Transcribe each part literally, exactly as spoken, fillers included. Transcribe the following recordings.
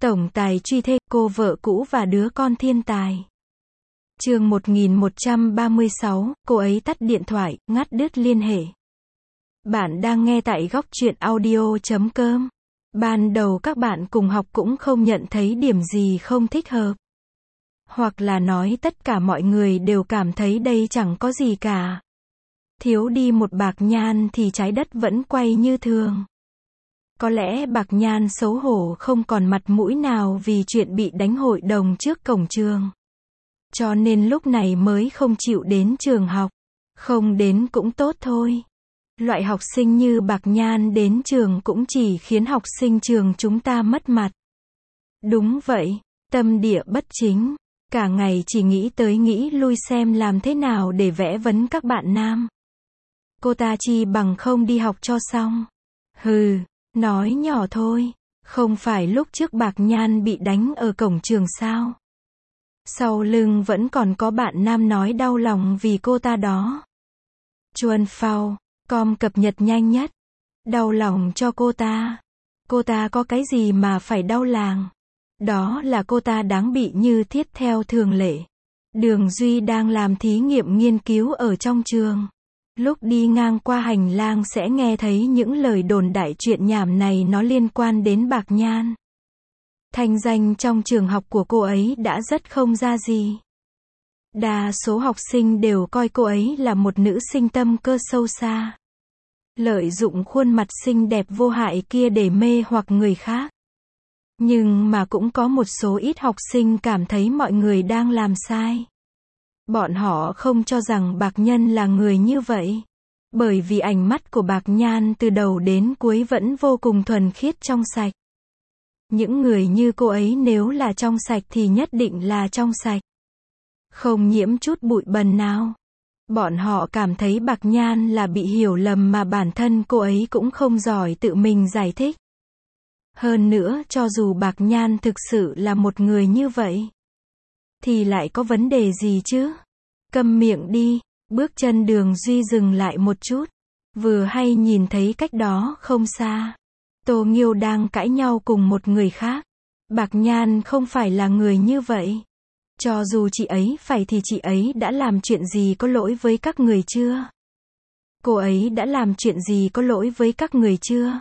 Tổng tài truy thê, cô vợ cũ và đứa con thiên tài. Chương một nghìn một trăm ba mươi sáu, cô ấy tắt điện thoại, ngắt đứt liên hệ. Bạn đang nghe tại góc truyện audio chấm com. Ban đầu các bạn cùng học cũng không nhận thấy điểm gì không thích hợp. Hoặc là nói tất cả mọi người đều cảm thấy đây chẳng có gì cả. Thiếu đi một Bạc Nhan thì trái đất vẫn quay như thường. Có lẽ Bạc Nhan xấu hổ không còn mặt mũi nào vì chuyện bị đánh hội đồng trước cổng trường. Cho nên lúc này mới không chịu đến trường học. Không đến cũng tốt thôi. Loại học sinh như Bạc Nhan đến trường cũng chỉ khiến học sinh trường chúng ta mất mặt. Đúng vậy, tâm địa bất chính. Cả ngày chỉ nghĩ tới nghĩ lui xem làm thế nào để vẽ vấn các bạn nam. Cô ta chi bằng không đi học cho xong. Hừ, nói nhỏ thôi. Không phải lúc trước Bạc Nhan bị đánh ở cổng trường sao? Sau lưng vẫn còn có bạn nam nói đau lòng vì cô ta đó. Chuan Phao, com cập nhật nhanh nhất. Đau lòng cho cô ta. Cô ta có cái gì mà phải đau làng? Đó là cô ta đáng bị như thiết theo thường lệ. Đường Duy đang làm thí nghiệm nghiên cứu ở trong trường. Lúc đi ngang qua hành lang sẽ nghe thấy những lời đồn đại chuyện nhảm này nó liên quan đến Bạc Nhan. Thanh danh trong trường học của cô ấy đã rất không ra gì. Đa số học sinh đều coi cô ấy là một nữ sinh tâm cơ sâu xa. Lợi dụng khuôn mặt xinh đẹp vô hại kia để mê hoặc người khác. Nhưng mà cũng có một số ít học sinh cảm thấy mọi người đang làm sai. Bọn họ không cho rằng Bạc Nhân là người như vậy. Bởi vì ánh mắt của Bạc Nhan từ đầu đến cuối vẫn vô cùng thuần khiết trong sạch. Những người như cô ấy nếu là trong sạch thì nhất định là trong sạch. Không nhiễm chút bụi bẩn nào. Bọn họ cảm thấy Bạc Nhan là bị hiểu lầm mà bản thân cô ấy cũng không giỏi tự mình giải thích. Hơn nữa cho dù Bạc Nhan thực sự là một người như vậy, thì lại có vấn đề gì chứ? Câm miệng đi. Bước chân Đường Duy dừng lại một chút. Vừa hay nhìn thấy cách đó không xa. Tô Nghiêu đang cãi nhau cùng một người khác. Bạc Nhan không phải là người như vậy. Cho dù chị ấy phải thì chị ấy đã làm chuyện gì có lỗi với các người chưa? Cô ấy đã làm chuyện gì có lỗi với các người chưa?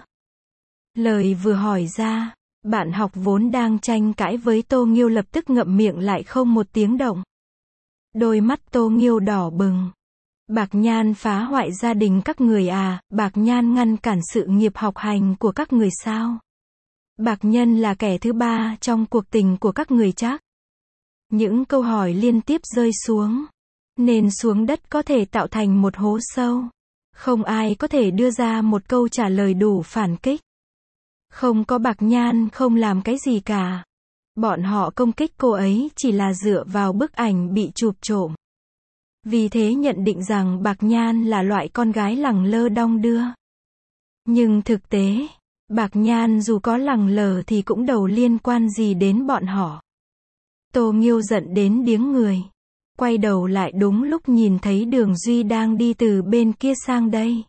Lời vừa hỏi ra, bạn học vốn đang tranh cãi với Tô Nghiêu lập tức ngậm miệng lại không một tiếng động. Đôi mắt Tô Nghiêu đỏ bừng. Bạc Nhan phá hoại gia đình các người à? Bạc Nhan ngăn cản sự nghiệp học hành của các người sao? Bạc Nhân là kẻ thứ ba trong cuộc tình của các người chắc? Những câu hỏi liên tiếp rơi xuống. Nền xuống đất có thể tạo thành một hố sâu. Không ai có thể đưa ra một câu trả lời đủ phản kích. Không có Bạc Nhan không làm cái gì cả. Bọn họ công kích cô ấy chỉ là dựa vào bức ảnh bị chụp trộm. Vì thế nhận định rằng Bạc Nhan là loại con gái lẳng lơ đong đưa. Nhưng thực tế, Bạc Nhan dù có lẳng lờ thì cũng đâu liên quan gì đến bọn họ. Tô Nghiêu giận đến điếng người. Quay đầu lại đúng lúc nhìn thấy Đường Duy đang đi từ bên kia sang đây.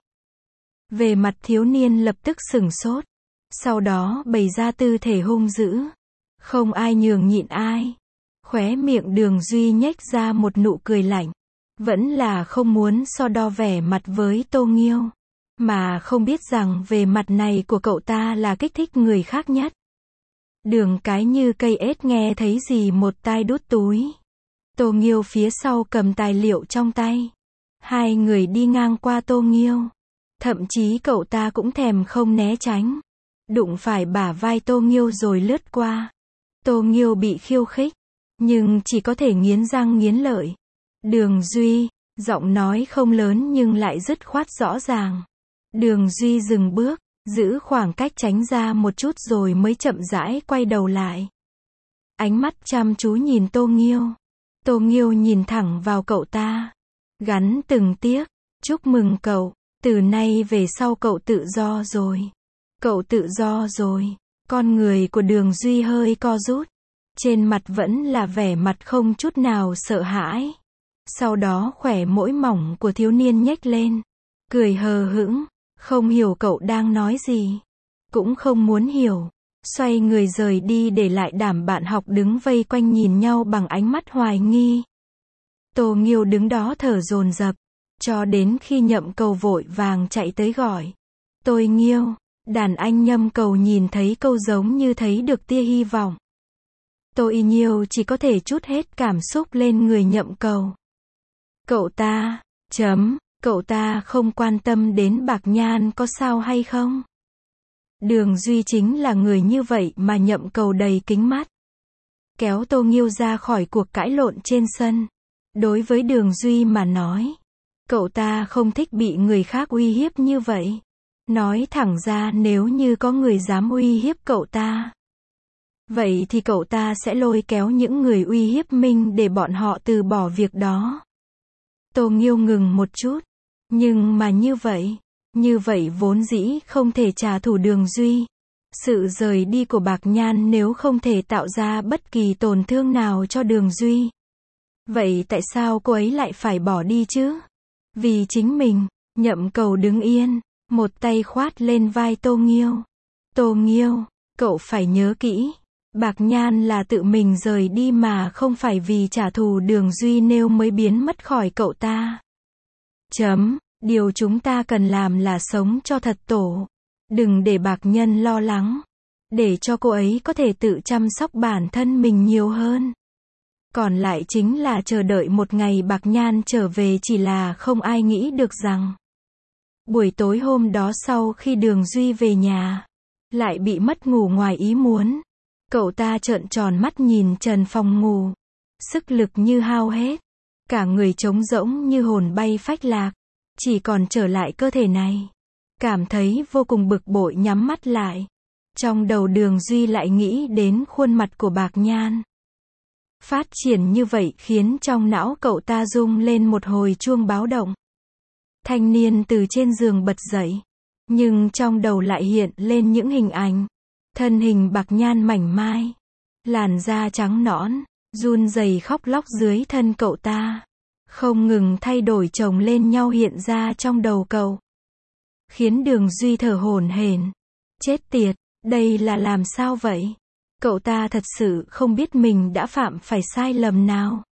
Về mặt thiếu niên lập tức sửng sốt. Sau đó bày ra tư thể hung dữ. Không ai nhường nhịn ai. Khóe miệng Đường Duy nhếch ra một nụ cười lạnh. Vẫn là không muốn so đo vẻ mặt với Tô Nghiêu. Mà không biết rằng về mặt này của cậu ta là kích thích người khác nhất. Đường Cái như cây ếch nghe thấy gì một tai đút túi. Tô Nghiêu phía sau cầm tài liệu trong tay. Hai người đi ngang qua Tô Nghiêu. Thậm chí cậu ta cũng thèm không né tránh. Đụng phải bả vai Tô Nghiêu rồi lướt qua. Tô Nghiêu bị khiêu khích. Nhưng chỉ có thể nghiến răng nghiến lợi. Đường Duy, giọng nói không lớn nhưng lại dứt khoát rõ ràng. Đường Duy dừng bước, giữ khoảng cách tránh ra một chút rồi mới chậm rãi quay đầu lại. Ánh mắt chăm chú nhìn Tô Nghiêu. Tô Nghiêu nhìn thẳng vào cậu ta. Gắn từng tiếc, chúc mừng cậu, từ nay về sau cậu tự do rồi. Cậu tự do rồi. Con người của Đường Duy hơi co rút. Trên mặt vẫn là vẻ mặt không chút nào sợ hãi. Sau đó khỏe mũi mỏng của thiếu niên nhếch lên. Cười hờ hững. Không hiểu cậu đang nói gì. Cũng không muốn hiểu. xoay người rời đi để lại đám bạn học đứng vây quanh nhìn nhau bằng ánh mắt hoài nghi. Tô Nghiêu đứng đó thở dồn dập, cho đến khi Nhậm Cầu vội vàng chạy tới gọi. Tôi Nghiêu, đàn anh Nhâm Cầu nhìn thấy câu giống như thấy được tia hy vọng. Tô Y Nhiêu chỉ có thể trút hết cảm xúc lên người Nhậm Cầu. Cậu ta, chấm, cậu ta không quan tâm đến Bạc Nhan có sao hay không? Đường Duy chính là người như vậy mà Nhậm Cầu đầy kính mắt. Kéo Tô Nghiêu ra khỏi cuộc cãi lộn trên sân. Đối với Đường Duy mà nói, cậu ta không thích bị người khác uy hiếp như vậy. Nói thẳng ra nếu như có người dám uy hiếp cậu ta, vậy thì cậu ta sẽ lôi kéo những người uy hiếp mình để bọn họ từ bỏ việc đó. Tô Nghiêu ngừng một chút. Nhưng mà như vậy, như vậy vốn dĩ không thể trả thù Đường Duy. Sự rời đi của Bạc Nhan nếu không thể tạo ra bất kỳ tổn thương nào cho Đường Duy, vậy tại sao cô ấy lại phải bỏ đi chứ? Vì chính mình. Nhậm Cầu đứng yên, một tay khoát lên vai Tô Nghiêu. Tô Nghiêu, cậu phải nhớ kỹ, Bạc Nhan là tự mình rời đi mà không phải vì trả thù Đường Duy nên mới biến mất khỏi cậu ta. Chấm, điều chúng ta cần làm là sống cho thật tổ. Đừng để Bạc Nhân lo lắng. Để cho cô ấy có thể tự chăm sóc bản thân mình nhiều hơn. Còn lại chính là chờ đợi một ngày Bạc Nhan trở về, chỉ là không ai nghĩ được rằng buổi tối hôm đó sau khi Đường Duy về nhà, lại bị mất ngủ ngoài ý muốn. Cậu ta trợn tròn mắt nhìn trần phòng ngủ. Sức lực như hao hết. Cả người trống rỗng như hồn bay phách lạc. Chỉ còn trở lại cơ thể này. Cảm thấy vô cùng bực bội nhắm mắt lại. Trong đầu Đường Duy lại nghĩ đến khuôn mặt của Bạc Nhan. Phát triển như vậy khiến trong não cậu ta rung lên một hồi chuông báo động. Thanh niên từ trên giường bật dậy. Nhưng trong đầu lại hiện lên những hình ảnh. Thân hình Bạc Nhan mảnh mai. Làn da trắng nõn, run rẩy khóc lóc dưới thân cậu ta. Không ngừng thay đổi chồng lên nhau hiện ra trong đầu cậu. Khiến Đường Duy thở hổn hển. Chết tiệt, đây là làm sao vậy? Cậu ta thật sự không biết mình đã phạm phải sai lầm nào.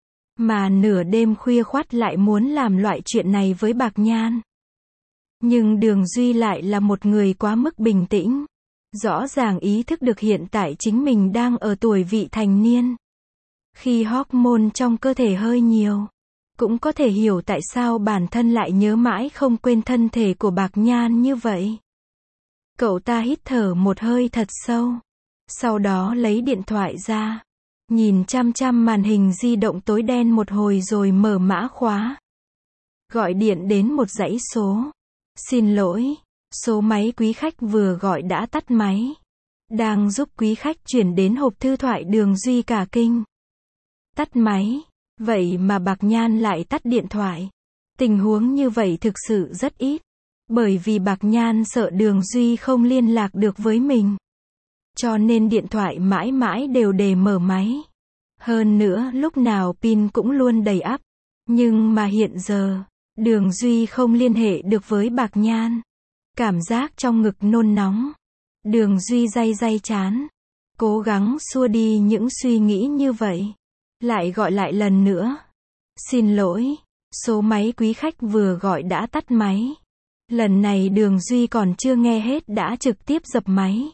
Mà nửa đêm khuya khoắt lại muốn làm loại chuyện này với Bạc Nhan. Nhưng Đường Duy lại là một người quá mức bình tĩnh. Rõ ràng ý thức được hiện tại chính mình đang ở tuổi vị thành niên. Khi hormone trong cơ thể hơi nhiều, cũng có thể hiểu tại sao bản thân lại nhớ mãi không quên thân thể của Bạc Nhan như vậy. Cậu ta hít thở một hơi thật sâu. Sau đó lấy điện thoại ra. Nhìn chăm chăm màn hình di động tối đen một hồi rồi mở mã khóa. Gọi điện đến một dãy số. Xin lỗi, số máy quý khách vừa gọi đã tắt máy. Đang giúp quý khách chuyển đến hộp thư thoại. Đường Duy cả kinh. Tắt máy. Vậy mà Bạc Nhan lại tắt điện thoại. Tình huống như vậy thực sự rất ít. Bởi vì Bạc Nhan sợ Đường Duy không liên lạc được với mình. Cho nên điện thoại mãi mãi đều để mở máy. Hơn nữa lúc nào pin cũng luôn đầy ắp. Nhưng mà hiện giờ, Đường Duy không liên hệ được với Bạc Nhan. Cảm giác trong ngực nôn nóng. Đường Duy day day trán. Cố gắng xua đi những suy nghĩ như vậy. Lại gọi lại lần nữa. Xin lỗi, số máy quý khách vừa gọi đã tắt máy. Lần này Đường Duy còn chưa nghe hết đã trực tiếp dập máy.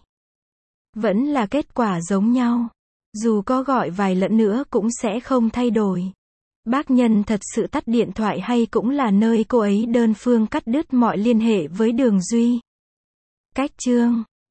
Vẫn là kết quả giống nhau. Dù có gọi vài lần nữa cũng sẽ không thay đổi. Bác Nhân thật sự tắt điện thoại hay cũng là nơi cô ấy đơn phương cắt đứt mọi liên hệ với Đường Duy? Cách chương